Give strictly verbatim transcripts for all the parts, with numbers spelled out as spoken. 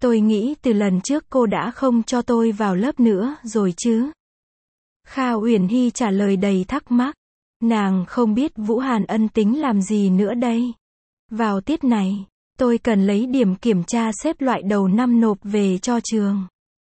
Tôi nghĩ từ lần trước cô đã không cho tôi vào lớp nữa rồi chứ? Kha Uyển Hy trả lời đầy thắc mắc. Nàng không biết Vũ Hàn Ân tính làm gì nữa đây. Vào tiết này, tôi cần lấy điểm kiểm tra xếp loại đầu năm nộp về cho trường.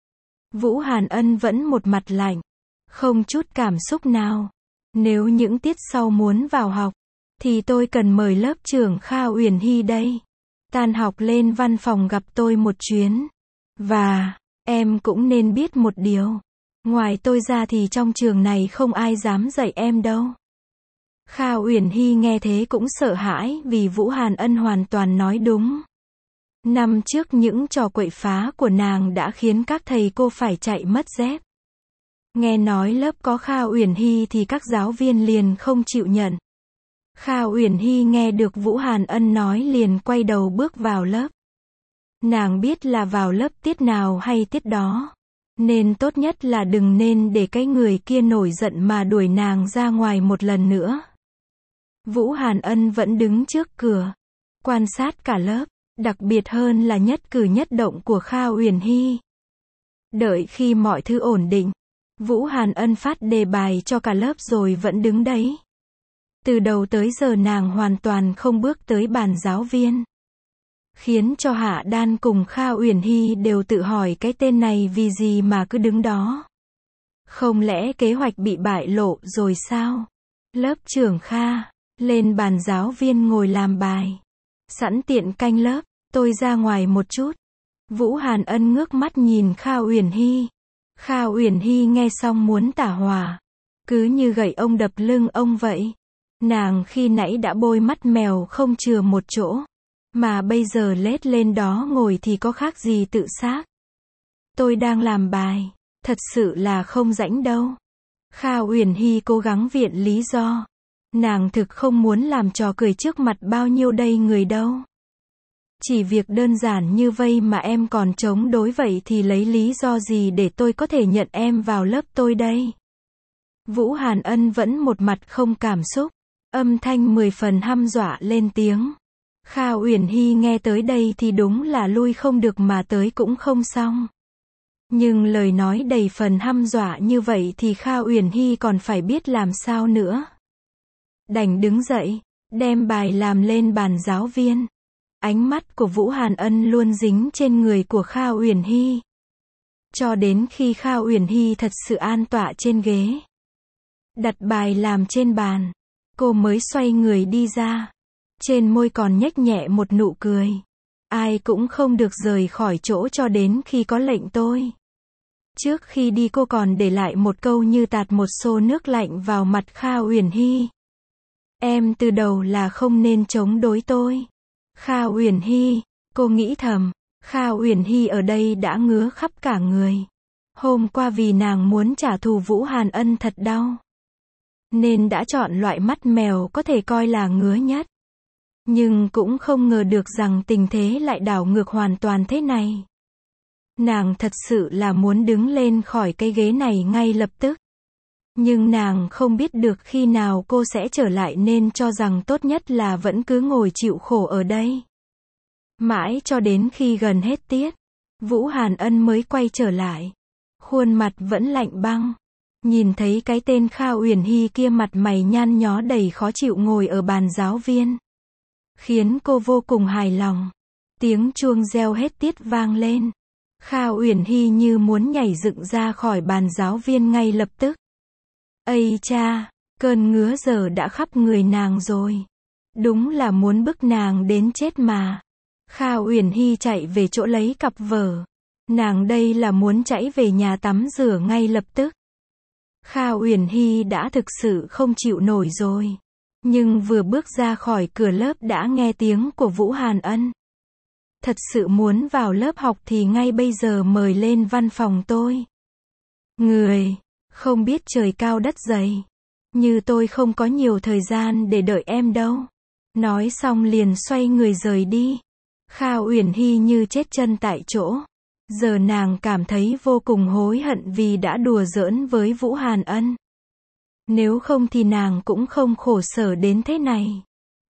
Vũ Hàn Ân vẫn một mặt lạnh, không chút cảm xúc nào. Nếu những tiết sau muốn vào học, thì tôi cần mời lớp trưởng Kha Uyển Hy đây. Tan học lên văn phòng gặp tôi một chuyến. Và, em cũng nên biết một điều. Ngoài tôi ra thì trong trường này không ai dám dạy em đâu. Kha Uyển Hy nghe thế cũng sợ hãi vì Vũ Hàn Ân hoàn toàn nói đúng. Năm trước những trò quậy phá của nàng đã khiến các thầy cô phải chạy mất dép. Nghe nói lớp có Kha Uyển Hy thì các giáo viên liền không chịu nhận. Kha Uyển Hy nghe được Vũ Hàn Ân nói liền quay đầu bước vào lớp. Nàng biết là vào lớp tiết nào hay tiết đó. Nên tốt nhất là đừng nên để cái người kia nổi giận mà đuổi nàng ra ngoài một lần nữa. Vũ Hàn Ân vẫn đứng trước cửa, quan sát cả lớp, đặc biệt hơn là nhất cử nhất động của Kha Uyển Hy. Đợi khi mọi thứ ổn định, Vũ Hàn Ân phát đề bài cho cả lớp rồi vẫn đứng đấy. Từ đầu tới giờ nàng hoàn toàn không bước tới bàn giáo viên. Khiến cho Hạ Đan cùng Kha Uyển Hy đều tự hỏi cái tên này vì gì mà cứ đứng đó. Không lẽ kế hoạch bị bại lộ rồi sao? Lớp trưởng Kha, lên bàn giáo viên ngồi làm bài. Sẵn tiện canh lớp, tôi ra ngoài một chút. Vũ Hàn Ân ngước mắt nhìn Kha Uyển Hy. Kha Uyển Hy nghe xong muốn tả hỏa. Cứ như gậy ông đập lưng ông vậy. Nàng khi nãy đã bôi mắt mèo không chừa một chỗ. Mà bây giờ lết lên đó ngồi thì có khác gì tự sát. Tôi đang làm bài, thật sự là không rảnh đâu. Kha Uyển Hy cố gắng viện lý do. Nàng thực không muốn làm trò cười trước mặt bao nhiêu đây người đâu. Chỉ việc đơn giản như vây mà em còn chống đối vậy thì lấy lý do gì để tôi có thể nhận em vào lớp tôi đây? Vũ Hàn Ân vẫn một mặt không cảm xúc, âm thanh mười phần hăm dọa lên tiếng. Kha Uyển Hy nghe tới đây thì đúng là lui không được mà tới cũng không xong. Nhưng lời nói đầy phần hăm dọa như vậy thì Kha Uyển Hy còn phải biết làm sao nữa. Đành đứng dậy, đem bài làm lên bàn giáo viên. Ánh mắt của Vũ Hàn Ân luôn dính trên người của Kha Uyển Hy. Cho đến khi Kha Uyển Hy thật sự an tọa trên ghế. Đặt bài làm trên bàn. Cô mới xoay người đi ra. Trên môi còn nhếch nhẹ một nụ cười. Ai cũng không được rời khỏi chỗ cho đến khi có lệnh tôi. Trước khi đi cô còn để lại một câu như tạt một xô nước lạnh vào mặt Kha Uyển Hy. Em từ đầu là không nên chống đối tôi. Kha Uyển Hy, cô nghĩ thầm, Kha Uyển Hy ở đây đã ngứa khắp cả người. Hôm qua vì nàng muốn trả thù Vũ Hàn Ân thật đau. Nên đã chọn loại mắt mèo có thể coi là ngứa nhất. Nhưng cũng không ngờ được rằng tình thế lại đảo ngược hoàn toàn thế này. Nàng thật sự là muốn đứng lên khỏi cái ghế này ngay lập tức. Nhưng nàng không biết được khi nào cô sẽ trở lại nên cho rằng tốt nhất là vẫn cứ ngồi chịu khổ ở đây. Mãi cho đến khi gần hết tiết, Vũ Hàn Ân mới quay trở lại. Khuôn mặt vẫn lạnh băng. Nhìn thấy cái tên Kha Uyển Hy kia mặt mày nhăn nhó đầy khó chịu ngồi ở bàn giáo viên. Khiến cô vô cùng hài lòng. Tiếng chuông reo hết tiết vang lên. Kha Uyển Hy như muốn nhảy dựng ra khỏi bàn giáo viên ngay lập tức. Ây cha, cơn ngứa giờ đã khắp người nàng rồi. Đúng là muốn bức nàng đến chết mà. Kha Uyển Hy chạy về chỗ lấy cặp vở. Nàng đây là muốn chạy về nhà tắm rửa ngay lập tức. Kha Uyển Hy đã thực sự không chịu nổi rồi. Nhưng vừa bước ra khỏi cửa lớp đã nghe tiếng của Vũ Hàn Ân. Thật sự muốn vào lớp học thì ngay bây giờ mời lên văn phòng tôi. Người, không biết trời cao đất dày. Như tôi không có nhiều thời gian để đợi em đâu. Nói xong liền xoay người rời đi. Kha Uyển Hy như chết chân tại chỗ. Giờ nàng cảm thấy vô cùng hối hận vì đã đùa giỡn với Vũ Hàn Ân. Nếu không thì nàng cũng không khổ sở đến thế này.